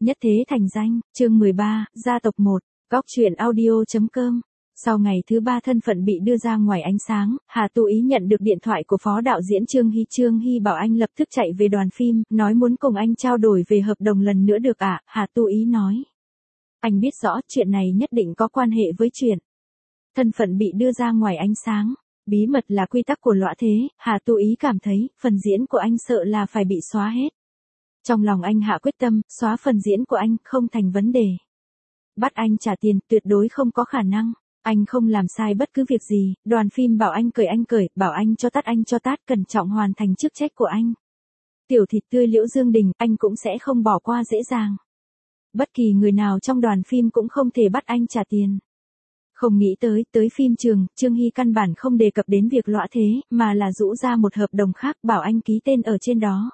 Nhất thế thành danh, chương 13, gia tộc 1, góc truyện audio.com. Sau ngày thứ 3 thân phận bị đưa ra ngoài ánh sáng, Hà Tu Ý nhận được điện thoại của phó đạo diễn Trương Hy. Trương Hy bảo anh lập tức chạy về đoàn phim, nói muốn cùng anh trao đổi về hợp đồng lần nữa được ạ. Hà Tu Ý nói. Anh biết rõ chuyện này nhất định có quan hệ với chuyện thân phận bị đưa ra ngoài ánh sáng. Bí mật là quy tắc của lõa thế, Hà Tu Ý cảm thấy, phần diễn của anh sợ là phải bị xóa hết. Trong lòng anh hạ quyết tâm, xóa phần diễn của anh, không thành vấn đề. Bắt anh trả tiền, tuyệt đối không có khả năng. Anh không làm sai bất cứ việc gì, đoàn phim bảo anh cởi, bảo anh cho tát, cẩn trọng hoàn thành chức trách của anh. Tiểu thịt tươi Liễu Dương Đình, anh cũng sẽ không bỏ qua dễ dàng. Bất kỳ người nào trong đoàn phim cũng không thể bắt anh trả tiền. Không nghĩ tới phim trường, Trương Hy căn bản không đề cập đến việc lõa thế, mà là rũ ra một hợp đồng khác bảo anh ký tên ở trên đó.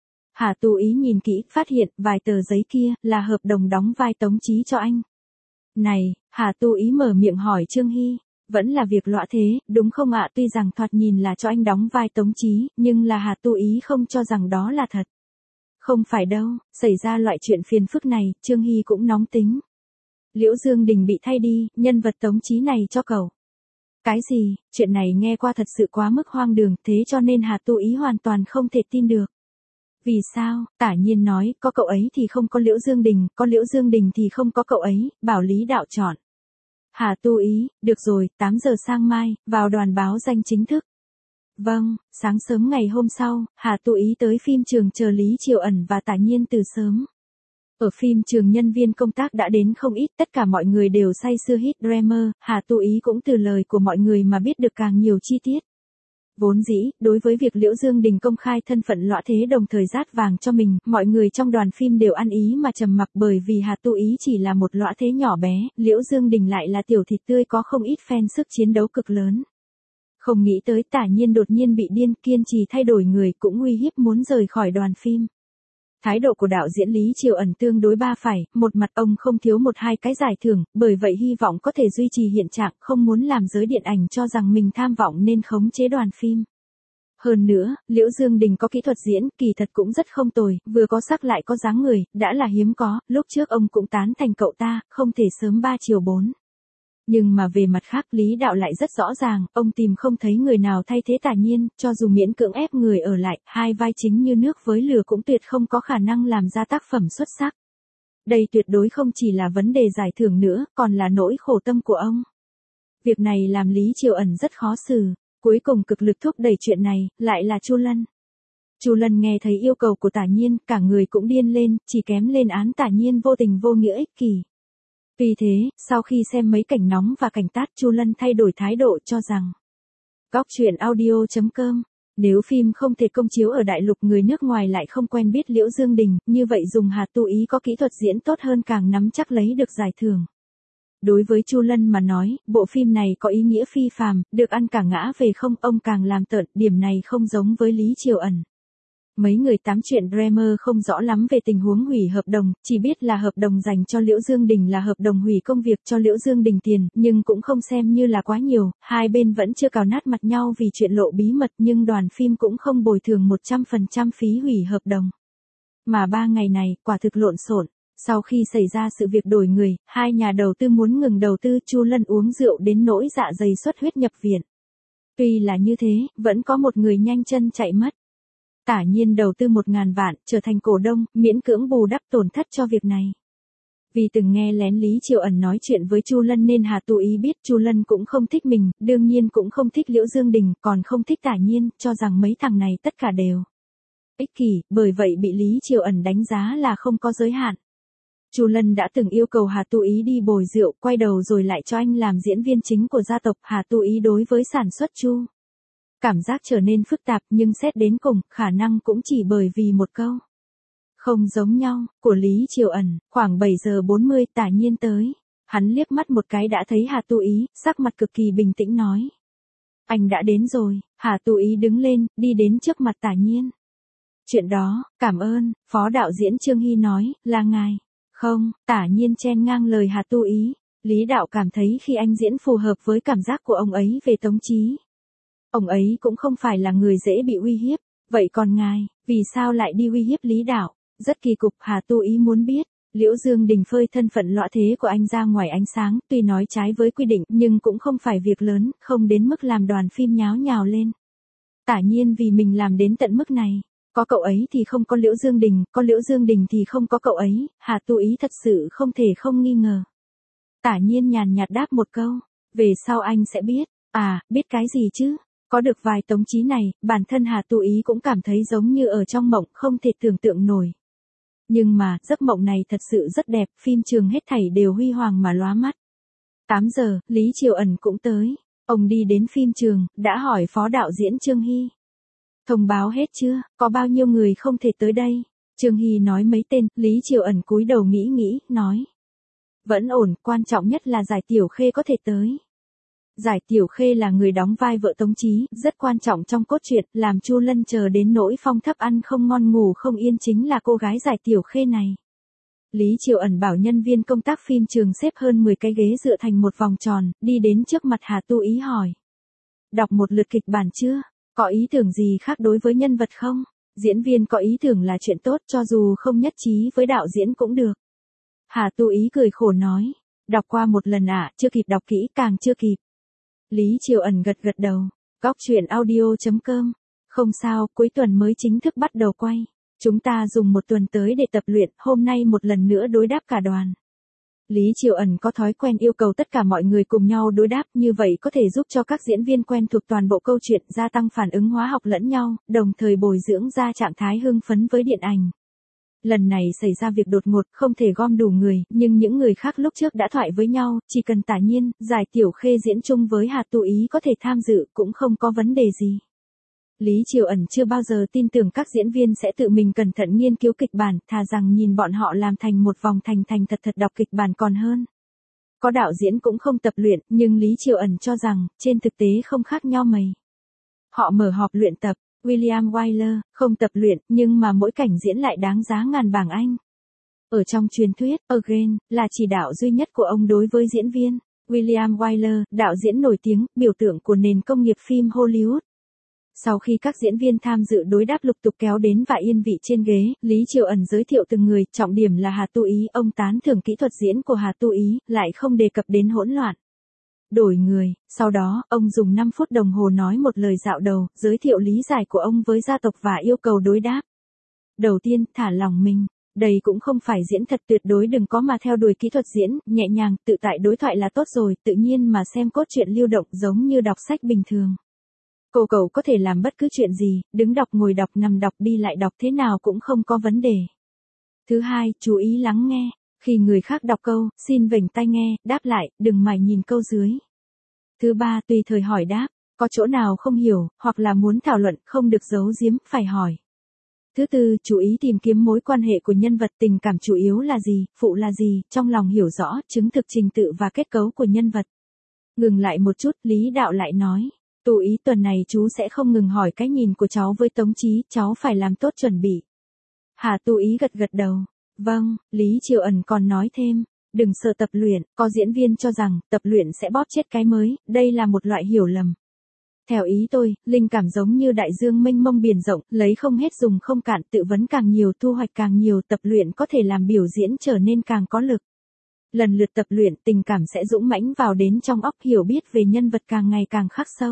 Hà Tu Ý nhìn kỹ, phát hiện, vài tờ giấy kia, là hợp đồng đóng vai Tống Chí cho anh. Này, Hà Tu Ý mở miệng hỏi Trương Hy, vẫn là việc lõa thế, đúng không ạ? Tuy rằng thoạt nhìn là cho anh đóng vai Tống Chí, nhưng là Hà Tu Ý không cho rằng đó là thật. Không phải đâu, xảy ra loại chuyện phiền phức này, Trương Hy cũng nóng tính. Liễu Dương Đình bị thay đi, nhân vật Tống Chí này cho cậu. Cái gì, chuyện này nghe qua thật sự quá mức hoang đường, thế cho nên Hà Tu Ý hoàn toàn không thể tin được. Vì sao? Tả Nhiên nói, có cậu ấy thì không có Liễu Dương Đình, có Liễu Dương Đình thì không có cậu ấy, bảo Lý đạo chọn. Hà Tu Ý, được rồi, 8 giờ sang mai, vào đoàn báo danh chính thức. Vâng, sáng sớm ngày hôm sau, Hà Tu Ý tới phim trường chờ Lý Triều Ẩn và Tả Nhiên từ sớm. Ở phim trường nhân viên công tác đã đến không ít, tất cả mọi người đều say sưa hit Dreamer, Hà Tu Ý cũng từ lời của mọi người mà biết được càng nhiều chi tiết. Vốn dĩ, đối với việc Liễu Dương Đình công khai thân phận lõa thế đồng thời rát vàng cho mình, mọi người trong đoàn phim đều ăn ý mà trầm mặc bởi vì Hà Tu Ý chỉ là một lõa thế nhỏ bé, Liễu Dương Đình lại là tiểu thịt tươi có không ít fan sức chiến đấu cực lớn. Không nghĩ tới Tả Nhiên đột nhiên bị điên, kiên trì thay đổi người, cũng uy hiếp muốn rời khỏi đoàn phim. Thái độ của đạo diễn Lý Triều Ẩn tương đối ba phải, một mặt ông không thiếu một hai cái giải thưởng, bởi vậy hy vọng có thể duy trì hiện trạng, không muốn làm giới điện ảnh cho rằng mình tham vọng nên khống chế đoàn phim. Hơn nữa, Liễu Dương Đình có kỹ thuật diễn, kỳ thật cũng rất không tồi, vừa có sắc lại có dáng người, đã là hiếm có, lúc trước ông cũng tán thành cậu ta, không thể sớm 3 chiều 4. Nhưng mà về mặt khác Lý đạo lại rất rõ ràng, ông tìm không thấy người nào thay thế Tả Nhiên, cho dù miễn cưỡng ép người ở lại, hai vai chính như nước với lửa cũng tuyệt không có khả năng làm ra tác phẩm xuất sắc. Đây tuyệt đối không chỉ là vấn đề giải thưởng nữa, còn là nỗi khổ tâm của ông. Việc này làm Lý Triều Ẩn rất khó xử, cuối cùng cực lực thúc đẩy chuyện này, lại là Chu Lân. Chu Lân nghe thấy yêu cầu của Tả Nhiên, cả người cũng điên lên, chỉ kém lên án Tả Nhiên vô tình vô nghĩa ích kỷ. Vì thế, sau khi xem mấy cảnh nóng và cảnh tát, Chu Lân thay đổi thái độ cho rằng góc truyện audio.com, nếu phim không thể công chiếu ở đại lục người nước ngoài lại không quen biết Liễu Dương Đình, như vậy dùng Hà Tu Ý có kỹ thuật diễn tốt hơn càng nắm chắc lấy được giải thưởng. Đối với Chu Lân mà nói, bộ phim này có ý nghĩa phi phàm, được ăn cả ngã về không, ông càng làm tợn, điểm này không giống với Lý Triều Ẩn. Mấy người tám chuyện Dreamer không rõ lắm về tình huống hủy hợp đồng, chỉ biết là hợp đồng dành cho Liễu Dương Đình là hợp đồng hủy công việc cho Liễu Dương Đình tiền, nhưng cũng không xem như là quá nhiều, hai bên vẫn chưa cào nát mặt nhau vì chuyện lộ bí mật, nhưng đoàn phim cũng không bồi thường 100% phí hủy hợp đồng. Mà 3 ngày này, quả thực lộn xộn. Sau khi xảy ra sự việc đổi người, hai nhà đầu tư muốn ngừng đầu tư, Chu Lân uống rượu đến nỗi dạ dày xuất huyết nhập viện. Tuy là như thế, vẫn có một người nhanh chân chạy mất. Tả Nhiên đầu tư 1.000 vạn, trở thành cổ đông, miễn cưỡng bù đắp tổn thất cho việc này. Vì từng nghe lén Lý Triều Ẩn nói chuyện với Chu Lân nên Hà Tu Ý biết Chu Lân cũng không thích mình, đương nhiên cũng không thích Liễu Dương Đình, còn không thích Tả Nhiên, cho rằng mấy thằng này tất cả đều ích kỷ, bởi vậy bị Lý Triều Ẩn đánh giá là không có giới hạn. Chu Lân đã từng yêu cầu Hà Tu Ý đi bồi rượu, quay đầu rồi lại cho anh làm diễn viên chính của gia tộc. Hà Tu Ý đối với sản xuất Chu cảm giác trở nên phức tạp, nhưng xét đến cùng, khả năng cũng chỉ bởi vì một câu không giống nhau, của Lý Triều Ẩn. Khoảng 7 giờ 40 Tả Nhiên tới. Hắn liếc mắt một cái đã thấy Hà Tu Ý, sắc mặt cực kỳ bình tĩnh nói. Anh đã đến rồi. Hà Tu Ý đứng lên, đi đến trước mặt Tả Nhiên. Chuyện đó, cảm ơn, phó đạo diễn Trương Hy nói, là ngài. Không, Tả Nhiên chen ngang lời Hà Tu Ý. Lý đạo cảm thấy khi anh diễn phù hợp với cảm giác của ông ấy về Tống Chí. Ông ấy cũng không phải là người dễ bị uy hiếp, vậy còn ngài, vì sao lại đi uy hiếp Lý đạo? Rất kỳ cục, Hà Tu Ý muốn biết. Liễu Dương Đình phơi thân phận lõa thế của anh ra ngoài ánh sáng, tuy nói trái với quy định nhưng cũng không phải việc lớn, không đến mức làm đoàn phim nháo nhào lên. Tả Nhiên vì mình làm đến tận mức này. Có cậu ấy thì không có Liễu Dương Đình, có Liễu Dương Đình thì không có cậu ấy, Hà Tu Ý thật sự không thể không nghi ngờ. Tả Nhiên nhàn nhạt đáp một câu, về sau anh sẽ biết. À, biết cái gì chứ? Có được vài tống chí này, bản thân Hà Tu Ý cũng cảm thấy giống như ở trong mộng, không thể tưởng tượng nổi. Nhưng mà, giấc mộng này thật sự rất đẹp, phim trường hết thảy đều huy hoàng mà lóa mắt. 8 giờ, Lý Triều Ẩn cũng tới. Ông đi đến phim trường, đã hỏi phó đạo diễn Trương Hy. Thông báo hết chưa, có bao nhiêu người không thể tới đây? Trương Hy nói mấy tên, Lý Triều Ẩn cúi đầu nghĩ, nói. Vẫn ổn, quan trọng nhất là Giải Tiểu Khê có thể tới. Giải Tiểu Khê là người đóng vai vợ Tống Chí, rất quan trọng trong cốt truyện, làm Chu Lân chờ đến nỗi phong thấp ăn không ngon ngủ không yên chính là cô gái Giải Tiểu Khê này. Lý Triều Ẩn bảo nhân viên công tác phim trường xếp hơn 10 cái ghế dựa thành một vòng tròn, đi đến trước mặt Hà Tu Ý hỏi. Đọc một lượt kịch bản chưa? Có ý tưởng gì khác đối với nhân vật không? Diễn viên có ý tưởng là chuyện tốt, cho dù không nhất trí với đạo diễn cũng được. Hà Tu Ý cười khổ nói. Đọc qua một lần chưa kịp đọc kỹ, càng chưa kịp. Lý Triều Ẩn gật đầu. Góc truyện audio.com. Không sao, cuối tuần mới chính thức bắt đầu quay. Chúng ta dùng một tuần tới để tập luyện, hôm nay một lần nữa đối đáp cả đoàn. Lý Triều Ẩn có thói quen yêu cầu tất cả mọi người cùng nhau đối đáp, như vậy có thể giúp cho các diễn viên quen thuộc toàn bộ câu chuyện, gia tăng phản ứng hóa học lẫn nhau, đồng thời bồi dưỡng ra trạng thái hưng phấn với điện ảnh. Lần này xảy ra việc đột ngột, không thể gom đủ người, nhưng những người khác lúc trước đã thoại với nhau, chỉ cần Tả Nhiên, Giải Tiểu Khê diễn chung với Hà Tu Ý có thể tham dự cũng không có vấn đề gì. Lý Triều Ẩn chưa bao giờ tin tưởng các diễn viên sẽ tự mình cẩn thận nghiên cứu kịch bản, thà rằng nhìn bọn họ làm thành một vòng thành thật đọc kịch bản còn hơn. Có đạo diễn cũng không tập luyện, nhưng Lý Triều Ẩn cho rằng, trên thực tế không khác nhau mấy. Họ mở họp luyện tập, William Wyler, không tập luyện, nhưng mà mỗi cảnh diễn lại đáng giá ngàn bảng Anh. Ở trong truyền thuyết, Again, là chỉ đạo duy nhất của ông đối với diễn viên. William Wyler, đạo diễn nổi tiếng, biểu tượng của nền công nghiệp phim Hollywood. Sau khi các diễn viên tham dự đối đáp lục tục kéo đến và yên vị trên ghế, Lý Triều Ẩn giới thiệu từng người, trọng điểm là Hà Tu Ý, ông tán thưởng kỹ thuật diễn của Hà Tu Ý, lại không đề cập đến hỗn loạn. Đổi người, sau đó, ông dùng 5 phút đồng hồ nói một lời dạo đầu, giới thiệu lý giải của ông với gia tộc và yêu cầu đối đáp. Đầu tiên, thả lòng mình. Đây cũng không phải diễn thật, tuyệt đối đừng có mà theo đuổi kỹ thuật diễn, nhẹ nhàng, tự tại đối thoại là tốt rồi, tự nhiên mà xem cốt truyện lưu động giống như đọc sách bình thường. Cậu có thể làm bất cứ chuyện gì, đứng đọc ngồi đọc nằm đọc đi lại đọc thế nào cũng không có vấn đề. Thứ hai, chú ý lắng nghe. Khi người khác đọc câu, xin vểnh tai nghe, đáp lại, đừng mải nhìn câu dưới. Thứ ba, tùy thời hỏi đáp, có chỗ nào không hiểu, hoặc là muốn thảo luận, không được giấu giếm, phải hỏi. Thứ tư, chú ý tìm kiếm mối quan hệ của nhân vật, tình cảm chủ yếu là gì, phụ là gì, trong lòng hiểu rõ, chứng thực trình tự và kết cấu của nhân vật. Ngừng lại một chút, Lý Đạo lại nói. Tu Ý, tuần này chú sẽ không ngừng hỏi cái nhìn của cháu với Tống Chí, cháu phải làm tốt chuẩn bị. Hà Tu Ý gật đầu. Vâng, Lý Triều Ẩn còn nói thêm, đừng sợ tập luyện, có diễn viên cho rằng, tập luyện sẽ bóp chết cái mới, đây là một loại hiểu lầm. Theo ý tôi, linh cảm giống như đại dương mênh mông biển rộng, lấy không hết dùng không cạn, tự vấn càng nhiều thu hoạch càng nhiều, tập luyện có thể làm biểu diễn trở nên càng có lực. Lần lượt tập luyện, tình cảm sẽ dũng mãnh vào đến trong óc, hiểu biết về nhân vật càng ngày càng khắc sâu.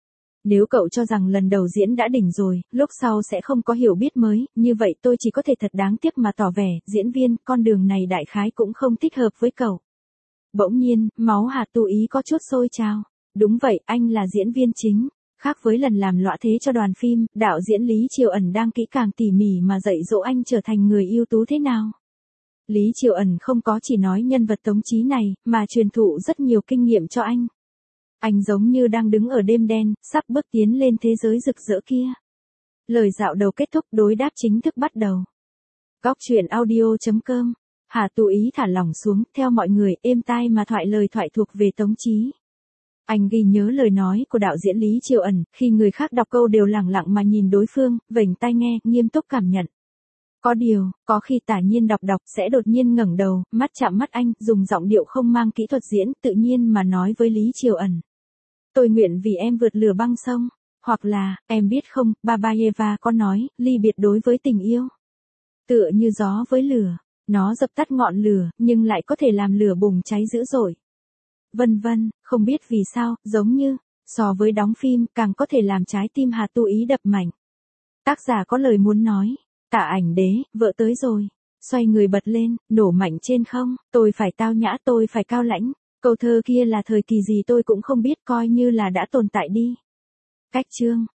Nếu cậu cho rằng lần đầu diễn đã đỉnh rồi, lúc sau sẽ không có hiểu biết mới, như vậy tôi chỉ có thể thật đáng tiếc mà tỏ vẻ, diễn viên, con đường này đại khái cũng không thích hợp với cậu. Bỗng nhiên, máu Hà Tu Ý có chút sôi trào. Đúng vậy, anh là diễn viên chính. Khác với lần làm lõa thế cho đoàn phim, đạo diễn Lý Triều Ẩn đang kỹ càng tỉ mỉ mà dạy dỗ anh trở thành người ưu tú thế nào. Lý Triều Ẩn không có chỉ nói nhân vật Tống Chí này, mà truyền thụ rất nhiều kinh nghiệm cho anh. Anh giống như đang đứng ở đêm đen, sắp bước tiến lên thế giới rực rỡ kia. Lời dạo đầu kết thúc, đối đáp chính thức bắt đầu. Góc truyện audio.com. Hà Tu Ý thả lỏng xuống, theo mọi người, êm tai mà thoại lời thoại thuộc về Tống Chí. Anh ghi nhớ lời nói của đạo diễn Lý Triều Ẩn, khi người khác đọc câu đều lẳng lặng mà nhìn đối phương, vểnh tai nghe, nghiêm túc cảm nhận. Có điều, có khi Tả Nhiên đọc sẽ đột nhiên ngẩng đầu, mắt chạm mắt anh, dùng giọng điệu không mang kỹ thuật diễn, tự nhiên mà nói với Lý Triều Ẩn. Tôi nguyện vì em vượt lửa băng sông, hoặc là, em biết không, Babayeva có nói, ly biệt đối với tình yêu. Tựa như gió với lửa. Nó dập tắt ngọn lửa, nhưng lại có thể làm lửa bùng cháy dữ dội. Vân vân, không biết vì sao, giống như, so với đóng phim, càng có thể làm trái tim Hà Tu Ý đập mạnh. Tác giả có lời muốn nói, Tạ Ảnh Đế, vợ tới rồi. Xoay người bật lên, nổ mạnh trên không, tôi phải tao nhã, tôi phải cao lãnh. Câu thơ kia là thời kỳ gì tôi cũng không biết, coi như là đã tồn tại đi. Cách chương